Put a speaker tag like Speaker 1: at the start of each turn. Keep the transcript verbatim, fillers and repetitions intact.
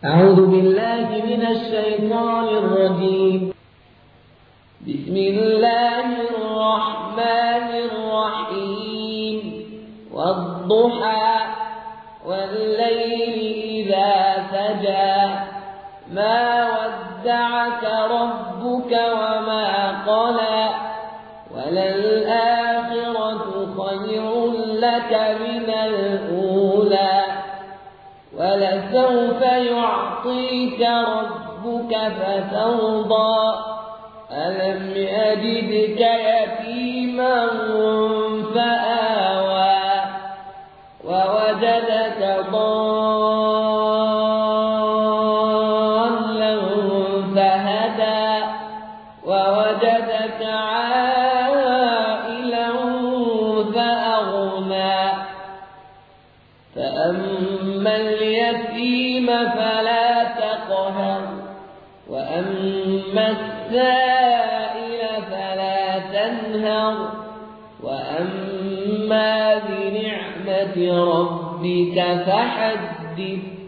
Speaker 1: أعوذ بالله من الشيطان الرجيم. بسم الله الرحمن الرحيم. والضحى والليل إذا سجى ما ودعك ربك وما قلى وللآخرة خير لك من الأولى ولسوف يعطيك ربك فترضى ألم يجدك يتيما فآوى ووجدك ضالا فهدى ووجدك عائلا فأغنى فأما اليتيم فلا تقهر وأما السائل فلا تنهر وأما بنعمة ربك فحدث.